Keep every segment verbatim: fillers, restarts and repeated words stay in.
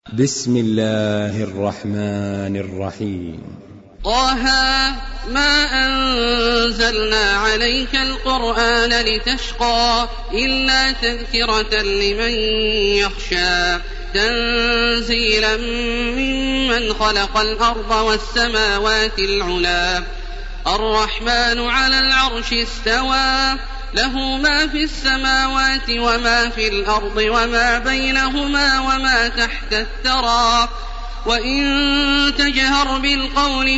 بسم الله الرحمن الرحيم. طه ما أنزلنا عليك القرآن لتشقى إلا تذكرة لمن يخشى تنزيلا ممن خلق الأرض والسماوات العلى الرحمن على العرش استوى له ما في السماوات وما في الأرض وما بينهما وما تحت الثرى وإن تجهر بالقول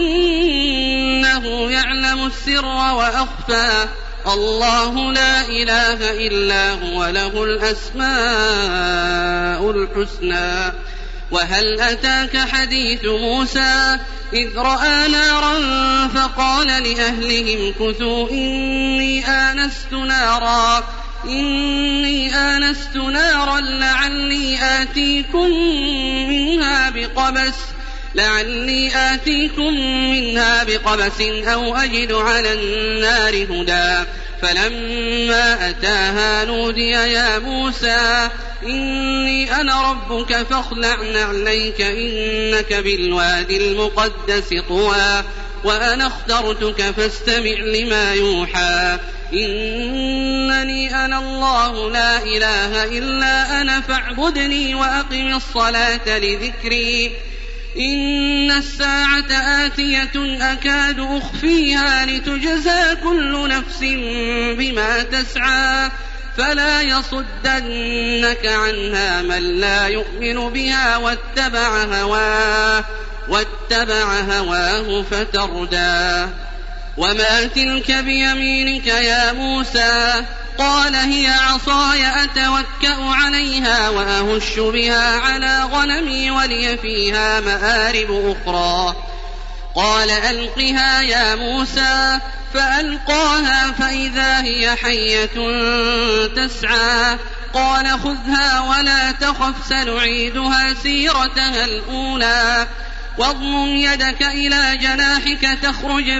فإنه يعلم السر وأخفى الله لا إله إلا هو له الأسماء الحسنى. وهل أتاك حديث موسى إذ رأى نارا فقال لأهلهم كثوا إني آنست نارا إني آنست نارا لعلي آتيكم منها بقبس لعلي آتيكم منها بقبس أو أجد على النار هدى فلما أتاها نودي يا موسى إني أنا ربك فاخلع نعليك إنك بالوادي المقدس طوى وأنا اخترتك فاستمع لما يوحى إنني أنا الله لا إله إلا أنا فاعبدني وأقم الصلاة لذكري إن الساعة آتية أكاد أخفيها لتجزى كل نفس بما تسعى فلا يصدنك عنها من لا يؤمن بها واتبع هواه واتبع هواه فتردى. وما تلك بيمينك يا موسى قال هي عصاي أتوكأ عليها وأهش بها على غنمي ولي فيها مآرب أخرى قال ألقها يا موسى فألقاها فإذا هي حية تسعى قال خذها ولا تخف سنعيدها سيرتها الأولى واضمم يدك إلى جناحك تخرج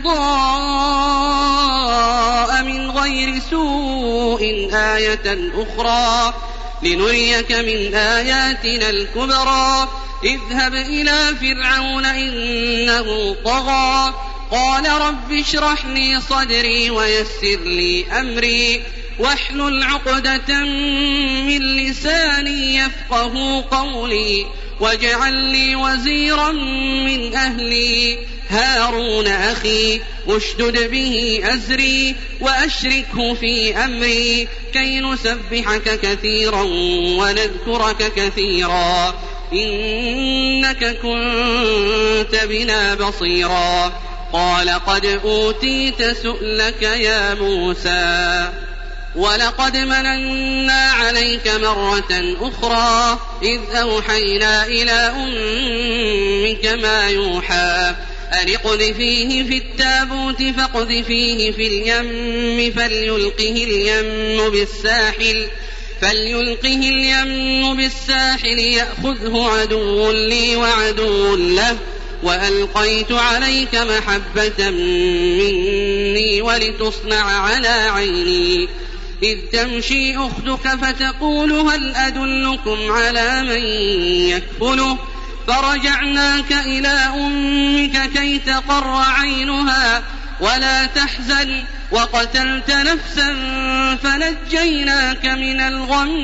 بيضاء من غير سوء آية أخرى لنريك من آياتنا الكبرى اذهب إلى فرعون إنه طغى قال رب اشرح لي صدري ويسر لي أمري واحلل عقدة من لساني يفقه قولي واجعل لي وزيرا من أهلي هارون أخي اشدد به أزري وأشركه في أمري كي نسبحك كثيرا ونذكرك كثيرا إنك كنت بنا بصيرا قال قد أوتيت سؤلك يا موسى ولقد مننا عليك مرة أخرى إذ أوحينا إلى أمك ما يوحى أن اقذفيه في التابوت فاقذفيه في اليم فليلقه اليم بالساحل فليلقه اليم بالساحل يأخذه عدو لي وعدو له وألقيت عليك محبة مني ولتصنع على عيني إذ تمشي أختك فتقول هل أدلكم على من يكفله فرجعناك إلى أمك كي تقر عينها ولا تحزن وقتلت نفسا فنجيناك من الغم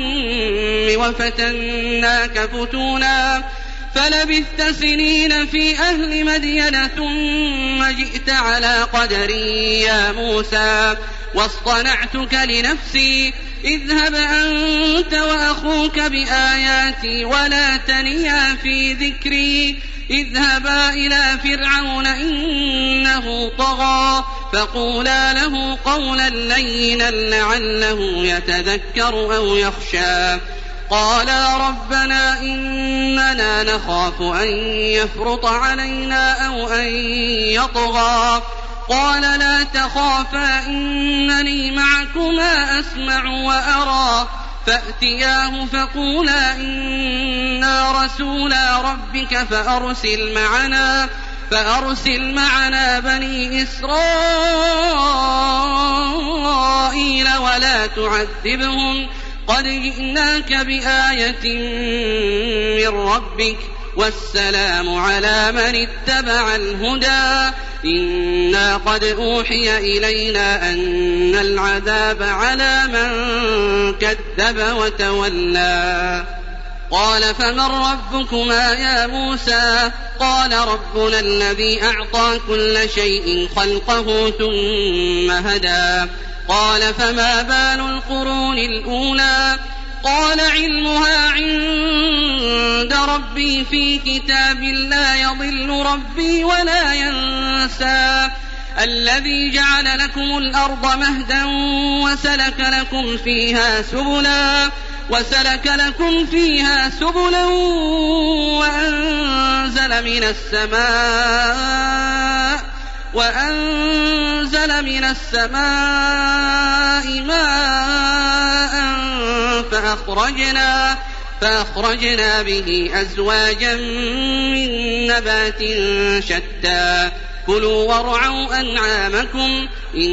وفتناك فتونا فلبثت سنين في أهل مدين ثم جئت على قدري يا موسى واصطنعتك لنفسي اذهب أنت وأخوك بآياتي ولا تنيا في ذكري اذهبا إلى فرعون إنه طغى فقولا له قولا لينا لعله يتذكر أو يخشى قالا ربنا إننا نخاف أن يفرط علينا أو أن يطغى قال لا تخافا إنني معكما أسمع وأرى فأتياه فقولا إنا رسولا ربك فأرسل معنا فأرسل معنا بني إسرائيل ولا تعذبهم قد جئناك بآية من ربك والسلام على من اتبع الهدى إنا قد أوحي إلينا أن العذاب على من كذب وتولى قال فمن ربكما يا موسى قال ربنا الذي أعطى كل شيء خلقه ثم هدى قال فما بال القرون الأولى قال علمها عند ربي في كتاب لا يضل ربي ولا ينسى الذي جعل لكم الأرض مهدا وسلك لكم فيها سبلا وسلك لكم فيها سبلا وأنزل من السماء وأنزل من السماء ماء فأخرجنا فأخرجنا به أزواجا من نبات شتى كلوا وارعوا أنعامكم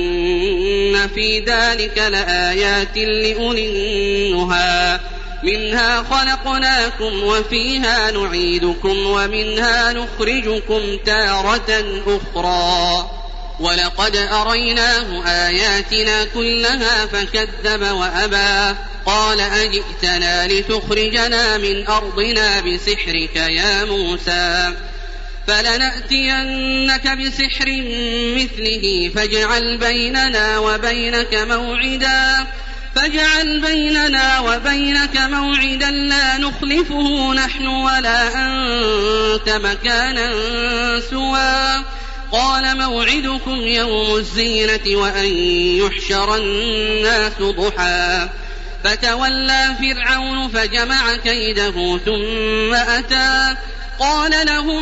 إن في ذلك لآيات لأولي النهى منها خلقناكم وفيها نعيدكم ومنها نخرجكم تارة أخرى ولقد أريناه آياتنا كلها فكذب وأبى قال أجئتنا لتخرجنا من أرضنا بسحرك يا موسى فلنأتينك بسحر مثله فاجعل بيننا وبينك موعدا فاجعل بيننا وبينك موعدا لا نخلفه نحن ولا أنت مكانا سوى قال موعدكم يوم الزينة وأن يحشر الناس ضحى فتولى فرعون فجمع كيده ثم أتى قال لهم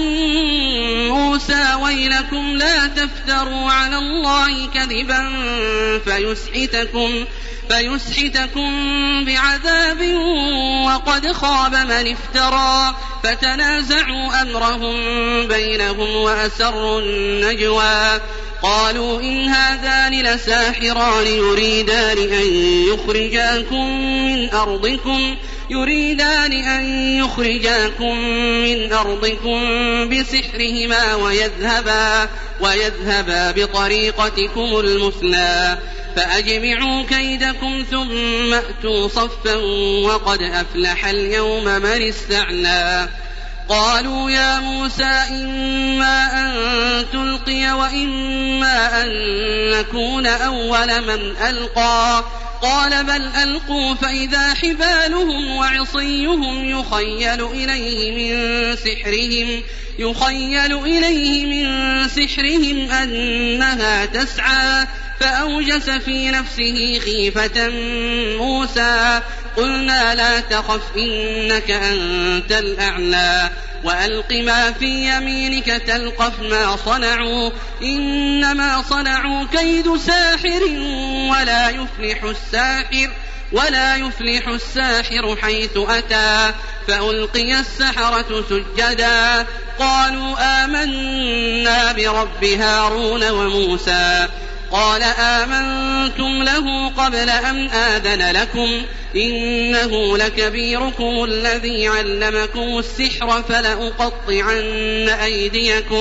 موسى ويلكم لا تفتروا على الله كذبا فيسحتكم, فيسحتكم بعذاب وقد خاب من افترى فتنازعوا أمرهم بينهم وأسروا النجوى قالوا إن هذان لساحران يريدان أن يخرجاكم من أرضكم يريدان أن يخرجاكم من أرضكم بسحرهما ويذهبا, ويذهبا بطريقتكم المثلى فأجمعوا كيدكم ثم أتوا صفا وقد أفلح اليوم من استعلى قالوا يا موسى إما أن تلقي وإما أن نكون أول من ألقى قال بل ألقوا فإذا حبالهم وعصيهم يخيل إليه من سحرهم يخيل إليه من سحرهم أنها تسعى فأوجس في نفسه خيفة موسى قلنا لا تخف إنك أنت الأعلى وألق ما في يمينك تلقف ما صنعوا إنما صنعوا كيد ساحر ولا يفلح الساحر ولا يفلح الساحر حيث أتى فألقي السحرة سجدا قالوا آمنا برب هارون وموسى قال آمنتم له قبل أن آذن لكم إنه لكبيركم الذي علمكم السحر فلأقطعن أيديكم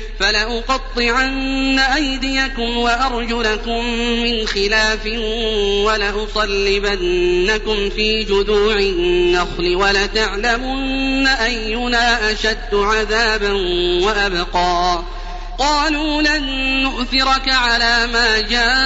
فلأقطعن أيديكم وأرجلكم من خلاف ولأصلبنكم في جذوع النخل ولتعلمن أينا أشد عذابا وأبقى قالوا لن نؤثرك على ما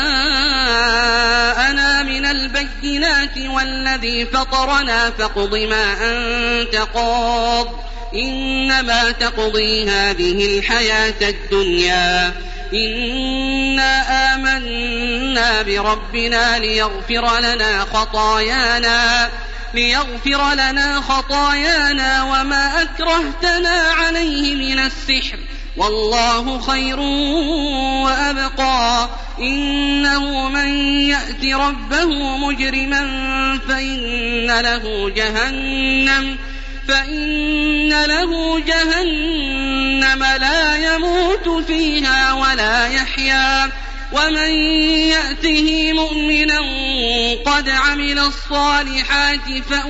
جاءنا من البينات والذي فطرنا فاقض ما أنت قاض إنما تقضي هذه الحياة الدنيا إنا آمنا بربنا ليغفر لنا خطايانا ليغفر لنا خطايانا وما أكرهتنا عليه من السحر والله خير وأبقى إنه من يأت ربه مجرما فإن له جهنم فإن له جهنم لا يموت فيها ولا يحيا ومن يأته مؤمنا قد عمل الصالحات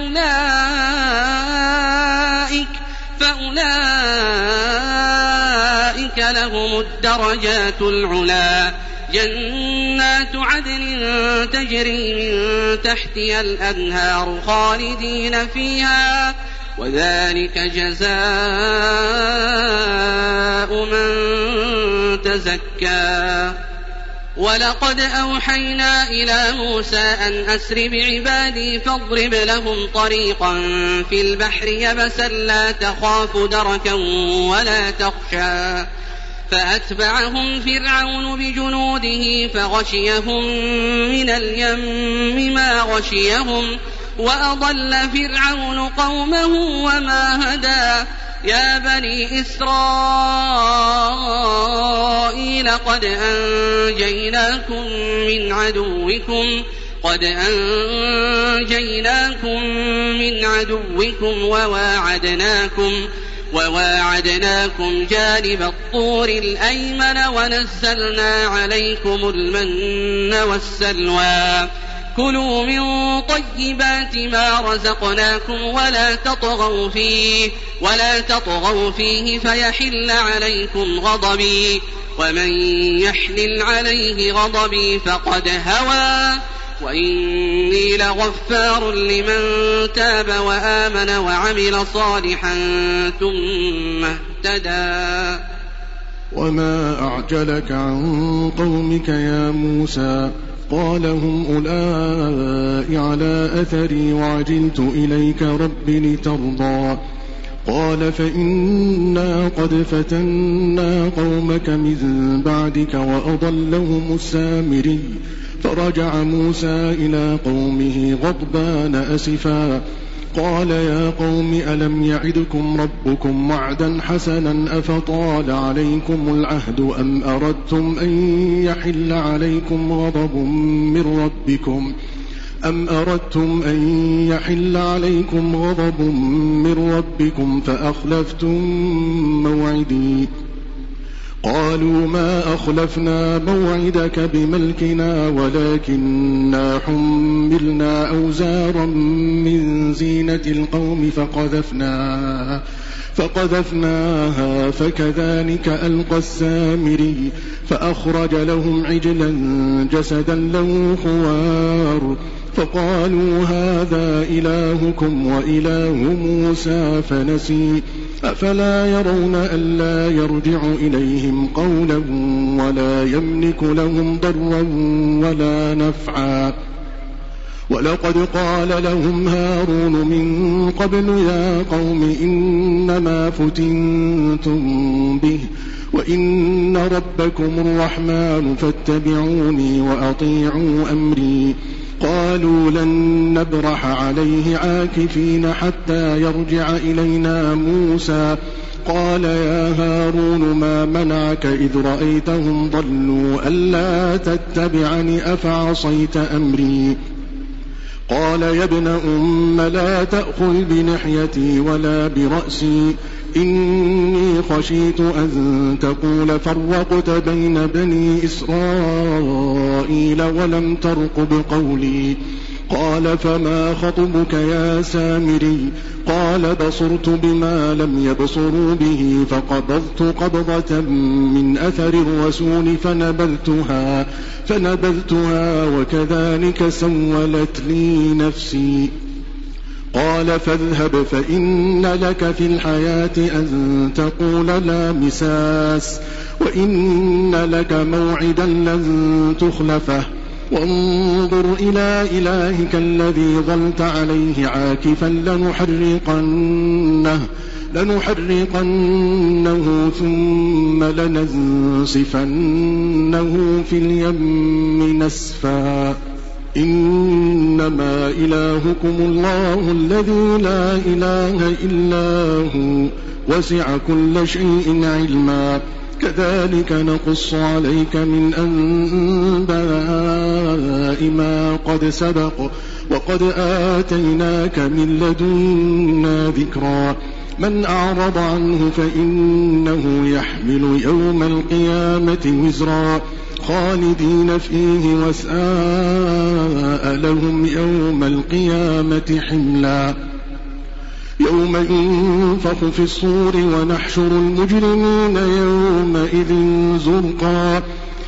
فأولئك, فأولئك لهم الدرجات العلا جنات عدن تجري من تحتها الأنهار خالدين فيها وذلك جزاء من تزكى. ولقد أوحينا إلى موسى أن أسر بعبادي فاضرب لهم طريقا في البحر يبسا لا تخاف دركا ولا تخشى فأتبعهم فرعون بجنوده فغشيهم من اليم ما غشيهم وأضل فرعون قومه وما هدى. يا بني إسرائيل قد أنجيناكم من عدوكم قد أنجيناكم من عدوكم وواعدناكم وواعدناكم جانب الطور الأيمن ونزلنا عليكم المن والسلوى كلوا من طيبات ما رزقناكم ولا تطغوا فيه ولا تطغوا فيه فيحل عليكم غضبي ومن يحلل عليه غضبي فقد هوى وإني لغفار لمن تاب وآمن وعمل صالحا ثم اهتدى. وما أعجلك عن قومك يا موسى قال هم أولئك على أثري وعجلت إليك رب لترضى قال فإنا قد فتنا قومك من بعدك وأضلهم السامري فرجع موسى إلى قومه غضبان أسفا قال يا قوم ألم يعدكم ربكم وعدا حسنا أفطال عليكم العهد أم أردتم أن يحل عليكم غضب من ربكم أم أردتم أن يحل عليكم غضب من ربكم فأخلفتم موعدي قالوا ما أخلفنا موعدك بملكنا ولكننا حملنا أوزارا من زينة القوم فقذفناها فقذفناها فكذلك ألقى السامري فأخرج لهم عجلا جسدا له خوار فقالوا هذا إلهكم وإله موسى فنسي أفلا يرون ألا يرجع إليهم قولا ولا يملك لهم ضرا ولا نفعا ولقد قال لهم هارون من قبل يا قوم إنما فتنتم به وإن ربكم الرحمن فاتبعوني وأطيعوا أمري قالوا لن نبرح عليه عاكفين حتى يرجع إلينا موسى قال يا هارون ما منعك إذ رأيتهم ضلوا ألا تتبعني أفعصيت أمري قال يا ابن أم لا تأخذ بلحيتي ولا برأسي إني خشيت أن تقول فرقت بين بني إسرائيل ولم ترقب قولي قال فما خطبك يا سامري قال بصرت بما لم يبصروا به فقبضت قبضة من أثر الرسول فنبذتها فنبذتها وكذلك سولت لي نفسي قال فاذهب فإن لك في الحياة أن تقول لا مساس وإن لك موعدا لن تخلفه وانظر إلى إلهك الذي ظلت عليه عاكفا لنحرقنه لنحرقنه ثم لننسفنه في اليم نسفا إنما إلهكم الله الذي لا إله إلا هو وسع كل شيء علما كذلك نقص عليك من أنباء ما قد سبق وقد آتيناك من لدنا ذكرا من أعرض عنه فإنه يحمل يوم القيامة وزرا خالدين فيه وساء لهم يوم القيامة حملا يوم ينفخ في الصور ونحشر المجرمين يومئذ زرقا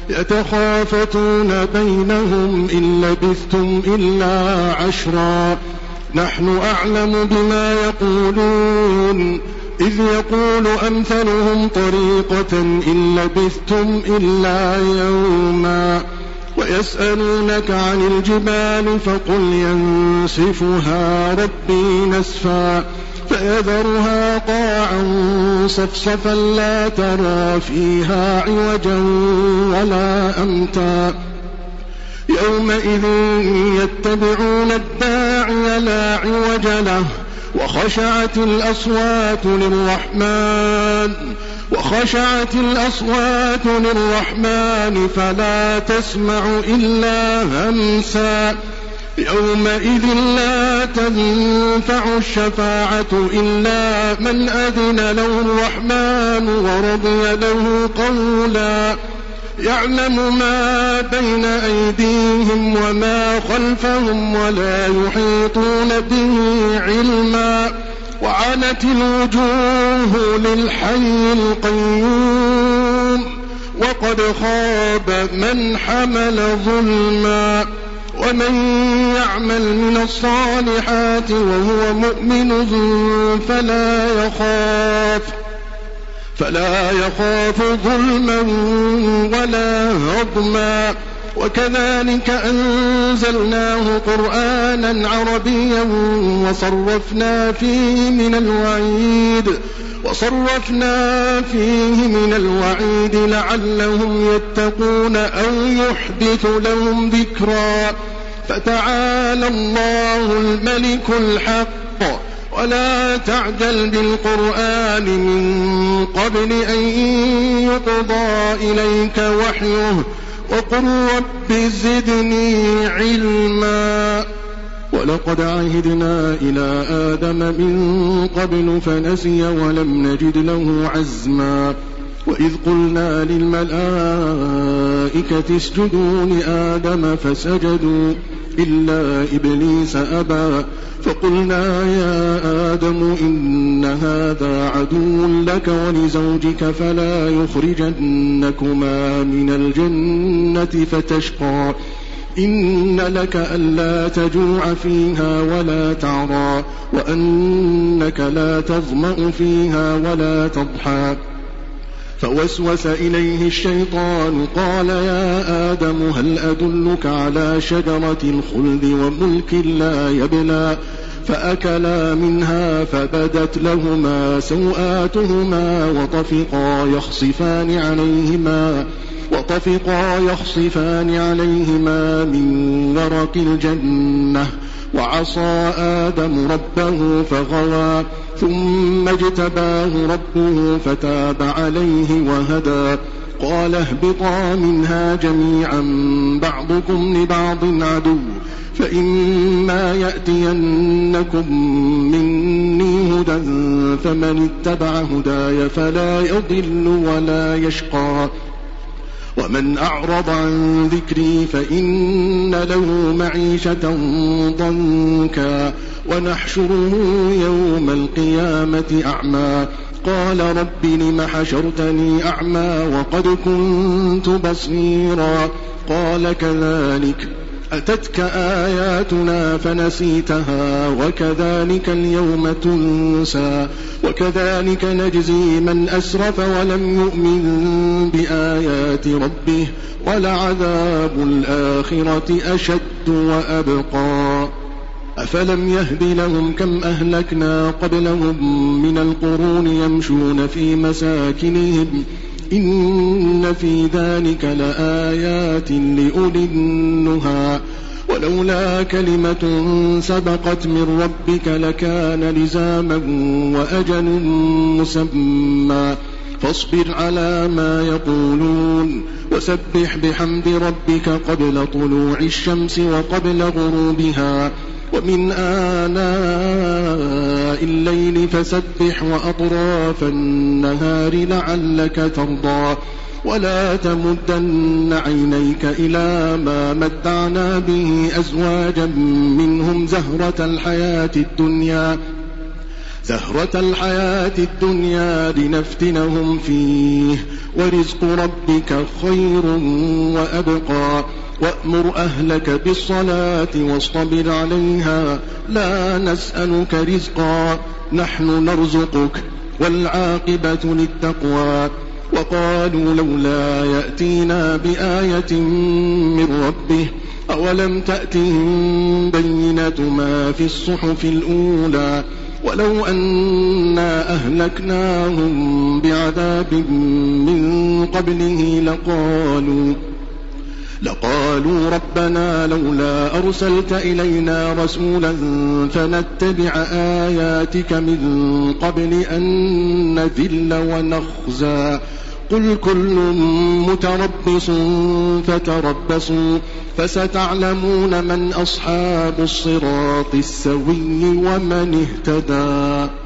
يتخافتون بينهم إن لبثتم إلا عشرا نحن أعلم بما يقولون إذ يقول أمثلهم طريقة إن لبثتم إلا يوما ويسألونك عن الجبال فقل ينسفها ربي نسفا فيذرها قاعا صفصفا لا ترى فيها عوجا ولا أمتا يومئذ يتبعون الداعي لا عوج له وخشعت الأصوات للرحمن وخشعت الأصوات للرحمن فلا تسمع إلا همسا يومئذ لا تنفع الشفاعة إلا من أذن له الرحمن ورضي له قولا يعلم ما بين أيديهم وما خلفهم ولا يحيطون به علما وعنت الوجوه للحي القيوم وقد خاب من حمل ظلما ومن يعمل من الصالحات وهو مؤمن فلا يخاف فلا يخاف ظلما ولا هضما وكذلك أنزلناه قرآنا عربيا وصرفنا فيه من الوعيد وصرفنا فيه من الوعيد لعلهم يتقون أو يحدث لهم ذكرا فتعالى الله الملك الحق ولا تعجل بالقرآن من قبل أن يقضى إليك وحيه وقل رب زدني علما ولقد عهدنا إلى آدم من قبل فنسي ولم نجد له عزما وإذ قلنا للملائكة اسجدوا لآدم فسجدوا إلا إبليس أبى فقلنا يا آدم إن هذا عدو لك ولزوجك فلا يخرجنكما من الجنة فتشقى إن لك ألا تجوع فيها ولا تعرى وأنك لا تظمأ فيها ولا تضحى فوسوس إليه الشيطان قال يا آدم هل أدلك على شجرة الخلد وملك لا يبلى فأكلا منها فبدت لهما سوآتهما وطفقا يخصفان عليهما وطفقا يخصفان عليهما من ورق الجنة وعصى آدم ربه فغوى ثم اجتباه ربه فتاب عليه وهدى قال اهبطا منها جميعا بعضكم لبعض عدو فإما يأتينكم مني هدى فمن اتبع هداي فلا يضل ولا يشقى ومن أعرض عن ذكري فإن له معيشة ضنكا ونحشره يوم القيامة أعمى قال رب لم حشرتني أعمى وقد كنت بصيرا قال كذلك أتتك آياتنا فنسيتها وكذلك اليوم تنسى وكذلك نجزي من أسرف ولم يؤمن بآيات ربه ولعذاب الآخرة أشد وأبقى أفلم يهد لهم كم أهلكنا قبلهم من القرون يمشون في مساكنهم إن في ذلك لآيات لأولي النهى ولولا كلمة سبقت من ربك لكان لزاما وأجل مسمى فاصبر على ما يقولون وسبح بحمد ربك قبل طلوع الشمس وقبل غروبها ومن آناء الليل فسبح وأطراف النهار لعلك ترضى ولا تمدن عينيك إلى ما متعنا به أزواجا منهم زهرة الحياة الدنيا زهرة الحياة الدنيا لنفتنهم فيه ورزق ربك خير وأبقى وأمر أهلك بالصلاة واصطبر عليها لا نسألك رزقا نحن نرزقك والعاقبة للتقوى وقالوا لولا يأتينا بآية من ربه أولم تأتهم بينة ما في الصحف الأولى ولو أنا أهلكناهم بعذاب من قبله لقالوا لقالوا ربنا لولا أرسلت إلينا رسولا فنتبع آياتك من قبل أن نذل ونخزى قل كل متربص فتربصوا فستعلمون من أصحاب الصراط السوي ومن اهتدى.